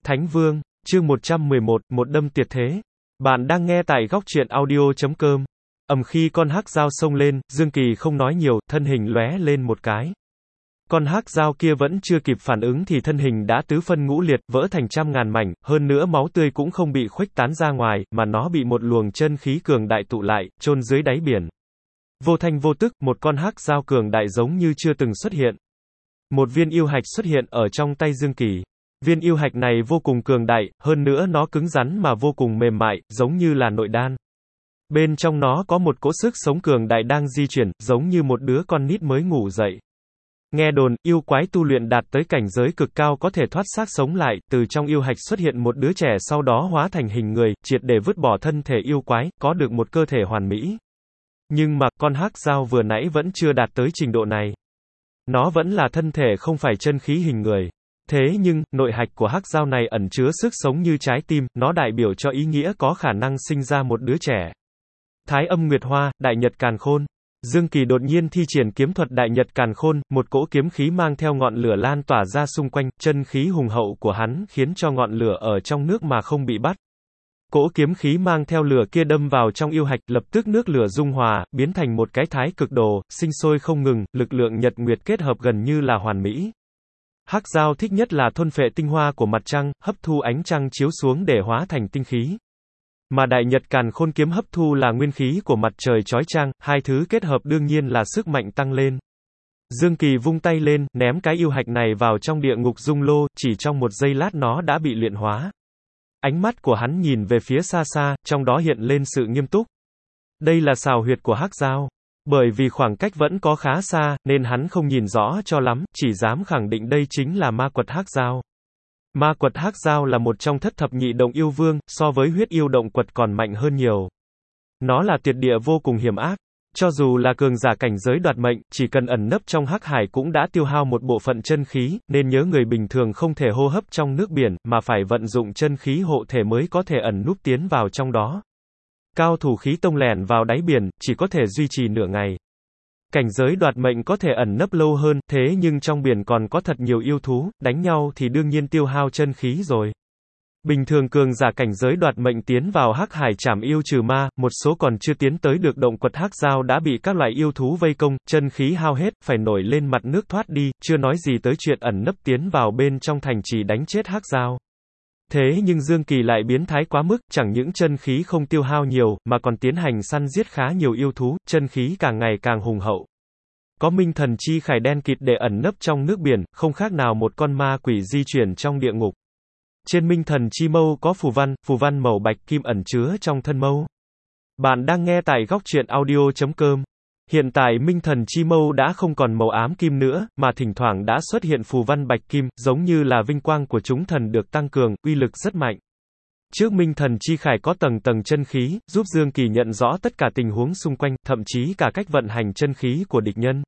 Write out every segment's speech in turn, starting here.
Thánh Vương, chương 111, một đâm tuyệt thế. Bạn đang nghe tại góc truyện audio.com. Khi con hắc dao xông lên, Dương Kỳ không nói nhiều, thân hình lóe lên một cái. Con hắc dao kia vẫn chưa kịp phản ứng thì thân hình đã tứ phân ngũ liệt, vỡ thành trăm ngàn mảnh, hơn nữa máu tươi cũng không bị khuếch tán ra ngoài, mà nó bị một luồng chân khí cường đại tụ lại, chôn dưới đáy biển. Vô thanh vô tức, một con hắc dao cường đại giống như chưa từng xuất hiện. Một viên yêu hạch xuất hiện ở trong tay Dương Kỳ. Viên yêu hạch này vô cùng cường đại, hơn nữa nó cứng rắn mà vô cùng mềm mại, giống như là nội đan. Bên trong nó có một cỗ sức sống cường đại đang di chuyển, giống như một đứa con nít mới ngủ dậy. Nghe đồn, yêu quái tu luyện đạt tới cảnh giới cực cao có thể thoát xác sống lại, từ trong yêu hạch xuất hiện một đứa trẻ sau đó hóa thành hình người, triệt để vứt bỏ thân thể yêu quái, có được một cơ thể hoàn mỹ. Nhưng mà, con hắc dao vừa nãy vẫn chưa đạt tới trình độ này. Nó vẫn là thân thể không phải chân khí hình người. Thế nhưng, nội hạch của hắc dao này ẩn chứa sức sống như trái tim, nó đại biểu cho ý nghĩa có khả năng sinh ra một đứa trẻ. Thái âm nguyệt hoa, đại nhật càn khôn. Dương Kỳ đột nhiên thi triển kiếm thuật đại nhật càn khôn, một cỗ kiếm khí mang theo ngọn lửa lan tỏa ra xung quanh, chân khí hùng hậu của hắn khiến cho ngọn lửa ở trong nước mà không bị bắt. Cỗ kiếm khí mang theo lửa kia đâm vào trong yêu hạch, lập tức nước lửa dung hòa, biến thành một cái thái cực đồ, sinh sôi không ngừng, lực lượng nhật nguyệt kết hợp gần như là hoàn mỹ. Hắc dao thích nhất là thôn phệ tinh hoa của mặt trăng, hấp thu ánh trăng chiếu xuống để hóa thành tinh khí. Mà đại nhật càn khôn kiếm hấp thu là nguyên khí của mặt trời chói chang, hai thứ kết hợp đương nhiên là sức mạnh tăng lên. Dương Kỳ vung tay lên, ném cái yêu hạch này vào trong địa ngục dung lô, chỉ trong một giây lát nó đã bị luyện hóa. Ánh mắt của hắn nhìn về phía xa xa, trong đó hiện lên sự nghiêm túc. Đây là xào huyệt của hắc dao. Bởi vì khoảng cách vẫn có khá xa, nên hắn không nhìn rõ cho lắm, chỉ dám khẳng định đây chính là ma quật hắc dao. Ma quật hắc dao là một trong thất thập nhị động yêu vương, so với huyết yêu động quật còn mạnh hơn nhiều. Nó là tuyệt địa vô cùng hiểm ác. Cho dù là cường giả cảnh giới đoạt mệnh, chỉ cần ẩn nấp trong hắc hải cũng đã tiêu hao một bộ phận chân khí, nên nhớ người bình thường không thể hô hấp trong nước biển, mà phải vận dụng chân khí hộ thể mới có thể ẩn núp tiến vào trong đó. Cao thủ khí tông lẻn vào đáy biển, chỉ có thể duy trì nửa ngày. Cảnh giới đoạt mệnh có thể ẩn nấp lâu hơn, thế nhưng trong biển còn có thật nhiều yêu thú, đánh nhau thì đương nhiên tiêu hao chân khí rồi. Bình thường cường giả cảnh giới đoạt mệnh tiến vào hắc hải trảm yêu trừ ma, một số còn chưa tiến tới được động quật hắc dao đã bị các loại yêu thú vây công, chân khí hao hết, phải nổi lên mặt nước thoát đi, chưa nói gì tới chuyện ẩn nấp tiến vào bên trong thành trì đánh chết hắc dao. Thế nhưng Dương Kỳ lại biến thái quá mức, chẳng những chân khí không tiêu hao nhiều, mà còn tiến hành săn giết khá nhiều yêu thú, chân khí càng ngày càng hùng hậu. Có minh thần chi khải đen kịt để ẩn nấp trong nước biển, không khác nào một con ma quỷ di chuyển trong địa ngục. Trên minh thần chi mâu có phù văn màu bạch kim ẩn chứa trong thân mâu. Bạn đang nghe tại góc truyện audio.com. Hiện tại minh thần chi mâu đã không còn màu ám kim nữa, mà thỉnh thoảng đã xuất hiện phù văn bạch kim, giống như là vinh quang của chúng thần được tăng cường, uy lực rất mạnh. Trước minh thần chi khải có tầng tầng chân khí, giúp Dương Kỳ nhận rõ tất cả tình huống xung quanh, thậm chí cả cách vận hành chân khí của địch nhân.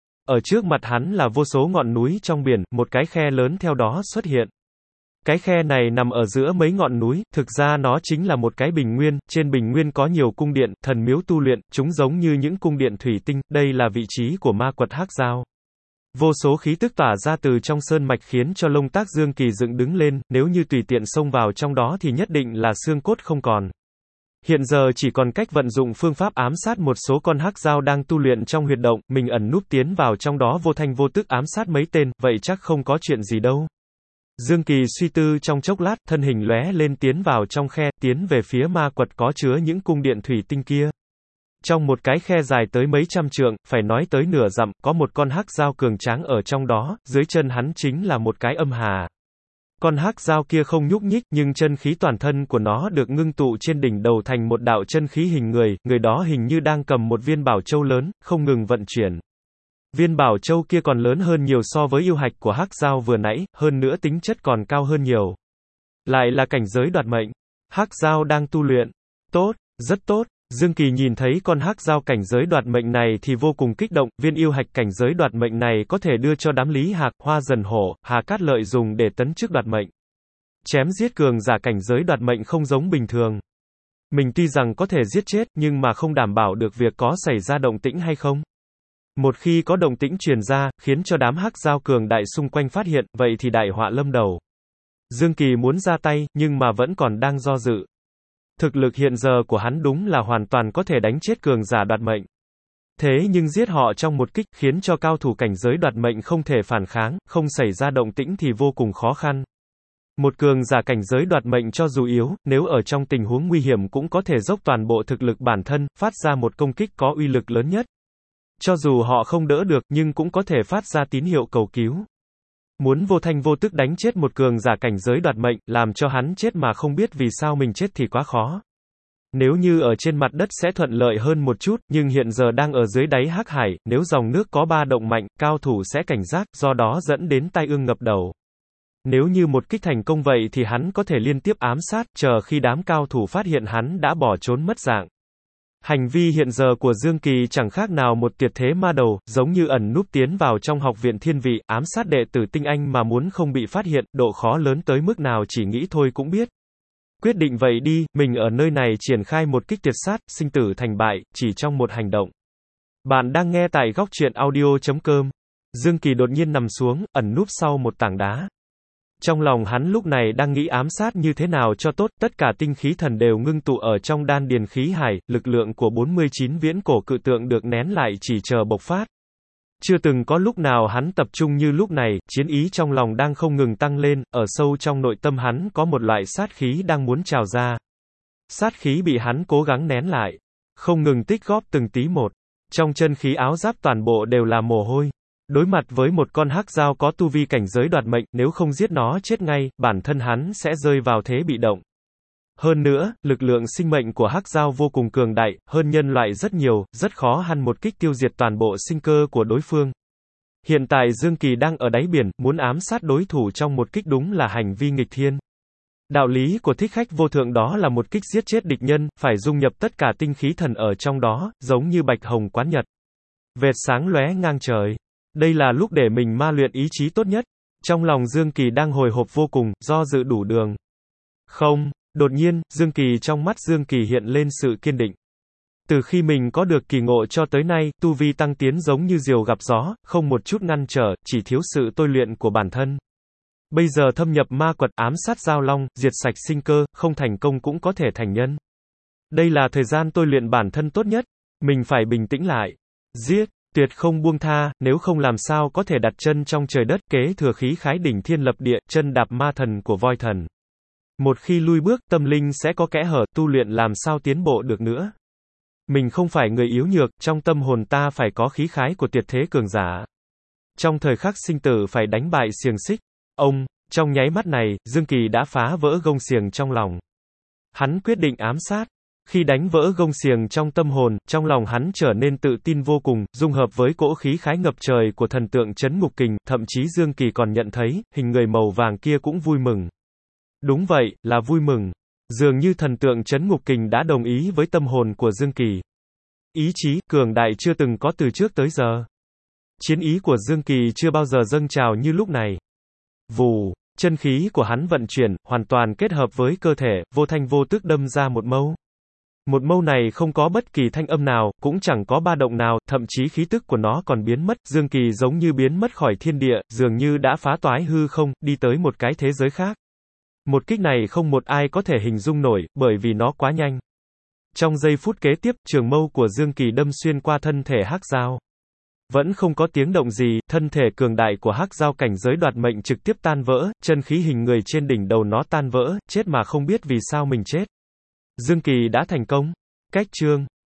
Ở trước mặt hắn là vô số ngọn núi trong biển, một cái khe lớn theo đó xuất hiện. Cái khe này nằm ở giữa mấy ngọn núi, thực ra nó chính là một cái bình nguyên, trên bình nguyên có nhiều cung điện, thần miếu tu luyện, chúng giống như những cung điện thủy tinh, đây là vị trí của ma quật hắc dao. Vô số khí tức tỏa ra từ trong sơn mạch khiến cho lông tác Dương Kỳ dựng đứng lên, nếu như tùy tiện xông vào trong đó thì nhất định là xương cốt không còn. Hiện giờ chỉ còn cách vận dụng phương pháp ám sát một số con hắc dao đang tu luyện trong huyệt động, mình ẩn núp tiến vào trong đó vô thanh vô tức ám sát mấy tên, vậy chắc không có chuyện gì đâu. Dương Kỳ suy tư trong chốc lát, thân hình lóe lên tiến vào trong khe, tiến về phía ma quật có chứa những cung điện thủy tinh kia. Trong một cái khe dài tới mấy trăm trượng, phải nói tới nửa dặm, có một con hắc dao cường tráng ở trong đó, dưới chân hắn chính là một cái âm hà. Con hắc dao kia không nhúc nhích, nhưng chân khí toàn thân của nó được ngưng tụ trên đỉnh đầu thành một đạo chân khí hình người, người đó hình như đang cầm một viên bảo châu lớn, không ngừng vận chuyển. Viên bảo châu kia còn lớn hơn nhiều so với yêu hạch của hắc dao vừa nãy, hơn nữa tính chất còn cao hơn nhiều. Lại là cảnh giới đoạt mệnh. Hắc dao đang tu luyện. Tốt, rất tốt. Dương Kỳ nhìn thấy con hắc dao cảnh giới đoạt mệnh này thì vô cùng kích động, viên yêu hạch cảnh giới đoạt mệnh này có thể đưa cho đám Lý Hạc, Hoa Dần Hổ, Hà Cát Lợi dùng để tấn chức đoạt mệnh. Chém giết cường giả cảnh giới đoạt mệnh không giống bình thường. Mình tuy rằng có thể giết chết, nhưng mà không đảm bảo được việc có xảy ra động tĩnh hay không. Một khi có động tĩnh truyền ra, khiến cho đám hắc dao cường đại xung quanh phát hiện, vậy thì đại họa lâm đầu. Dương Kỳ muốn ra tay, nhưng mà vẫn còn đang do dự. Thực lực hiện giờ của hắn đúng là hoàn toàn có thể đánh chết cường giả đoạt mệnh. Thế nhưng giết họ trong một kích, khiến cho cao thủ cảnh giới đoạt mệnh không thể phản kháng, không xảy ra động tĩnh thì vô cùng khó khăn. Một cường giả cảnh giới đoạt mệnh cho dù yếu, nếu ở trong tình huống nguy hiểm cũng có thể dốc toàn bộ thực lực bản thân, phát ra một công kích có uy lực lớn nhất. Cho dù họ không đỡ được, nhưng cũng có thể phát ra tín hiệu cầu cứu. Muốn vô thanh vô tức đánh chết một cường giả cảnh giới đoạt mệnh, làm cho hắn chết mà không biết vì sao mình chết thì quá khó. Nếu như ở trên mặt đất sẽ thuận lợi hơn một chút, nhưng hiện giờ đang ở dưới đáy hắc hải, nếu dòng nước có ba động mạnh, cao thủ sẽ cảnh giác, do đó dẫn đến tai ương ngập đầu. Nếu như một kích thành công vậy thì hắn có thể liên tiếp ám sát, chờ khi đám cao thủ phát hiện hắn đã bỏ trốn mất dạng. Hành vi hiện giờ của Dương Kỳ chẳng khác nào một tuyệt thế ma đầu, giống như ẩn núp tiến vào trong học viện thiên vị, ám sát đệ tử tinh anh mà muốn không bị phát hiện, độ khó lớn tới mức nào chỉ nghĩ thôi cũng biết. Quyết định vậy đi, mình ở nơi này triển khai một kích tuyệt sát, sinh tử thành bại, chỉ trong một hành động. Bạn đang nghe tại góc truyện audio.com. Dương Kỳ đột nhiên nằm xuống, ẩn núp sau một tảng đá. Trong lòng hắn lúc này đang nghĩ ám sát như thế nào cho tốt, tất cả tinh khí thần đều ngưng tụ ở trong đan điền khí hải, lực lượng của 49 viễn cổ cự tượng được nén lại chỉ chờ bộc phát. Chưa từng có lúc nào hắn tập trung như lúc này, chiến ý trong lòng đang không ngừng tăng lên, ở sâu trong nội tâm hắn có một loại sát khí đang muốn trào ra. Sát khí bị hắn cố gắng nén lại, không ngừng tích góp từng tí một. Trong chân khí áo giáp toàn bộ đều là mồ hôi. Đối mặt với một con hắc dao có tu vi cảnh giới đoạt mệnh, nếu không giết nó chết ngay, bản thân hắn sẽ rơi vào thế bị động. Hơn nữa, lực lượng sinh mệnh của hắc dao vô cùng cường đại, hơn nhân loại rất nhiều, rất khó hắn một kích tiêu diệt toàn bộ sinh cơ của đối phương. Hiện tại Dương Kỳ đang ở đáy biển, muốn ám sát đối thủ trong một kích đúng là hành vi nghịch thiên. Đạo lý của thích khách vô thượng đó là một kích giết chết địch nhân, phải dung nhập tất cả tinh khí thần ở trong đó, giống như bạch hồng quán nhật. Vệt sáng lóe ngang trời. Đây là lúc để mình ma luyện ý chí tốt nhất. Trong lòng Dương Kỳ đang hồi hộp vô cùng, do dự đủ đường. Không, đột nhiên, Dương Kỳ trong mắt Dương Kỳ hiện lên sự kiên định. Từ khi mình có được kỳ ngộ cho tới nay, tu vi tăng tiến giống như diều gặp gió, không một chút ngăn trở, chỉ thiếu sự tôi luyện của bản thân. Bây giờ thâm nhập ma quật, ám sát giao long, diệt sạch sinh cơ, không thành công cũng có thể thành nhân. Đây là thời gian tôi luyện bản thân tốt nhất. Mình phải bình tĩnh lại. Giết, tuyệt không buông tha, nếu không làm sao có thể đặt chân trong trời đất, kế thừa khí khái đỉnh thiên lập địa, chân đạp ma thần của voi thần. Một khi lui bước, tâm linh sẽ có kẽ hở, tu luyện làm sao tiến bộ được nữa. Mình không phải người yếu nhược, trong tâm hồn ta phải có khí khái của tuyệt thế cường giả. Trong thời khắc sinh tử phải đánh bại xiềng xích. Trong nháy mắt này, Dương Kỳ đã phá vỡ gông xiềng trong lòng. Hắn quyết định ám sát. Khi đánh vỡ gông xiềng trong tâm hồn, trong lòng hắn trở nên tự tin vô cùng, dung hợp với cỗ khí khái ngập trời của thần tượng Trấn Ngục Kình, thậm chí Dương Kỳ còn nhận thấy, hình người màu vàng kia cũng vui mừng. Đúng vậy, là vui mừng. Dường như thần tượng Trấn Ngục Kình đã đồng ý với tâm hồn của Dương Kỳ. Ý chí, cường đại chưa từng có từ trước tới giờ. Chiến ý của Dương Kỳ chưa bao giờ dâng trào như lúc này. Vù, chân khí của hắn vận chuyển, hoàn toàn kết hợp với cơ thể, vô thanh vô tức đâm ra một mâu. Một mâu này không có bất kỳ thanh âm nào, cũng chẳng có ba động nào, thậm chí khí tức của nó còn biến mất, Dương Kỳ giống như biến mất khỏi thiên địa, dường như đã phá toái hư không, đi tới một cái thế giới khác. Một kích này không một ai có thể hình dung nổi, bởi vì nó quá nhanh. Trong giây phút kế tiếp, trường mâu của Dương Kỳ đâm xuyên qua thân thể hắc dao. Vẫn không có tiếng động gì, thân thể cường đại của hắc dao cảnh giới đoạt mệnh trực tiếp tan vỡ, chân khí hình người trên đỉnh đầu nó tan vỡ, chết mà không biết vì sao mình chết. Dương Kỳ đã thành công. Cách chương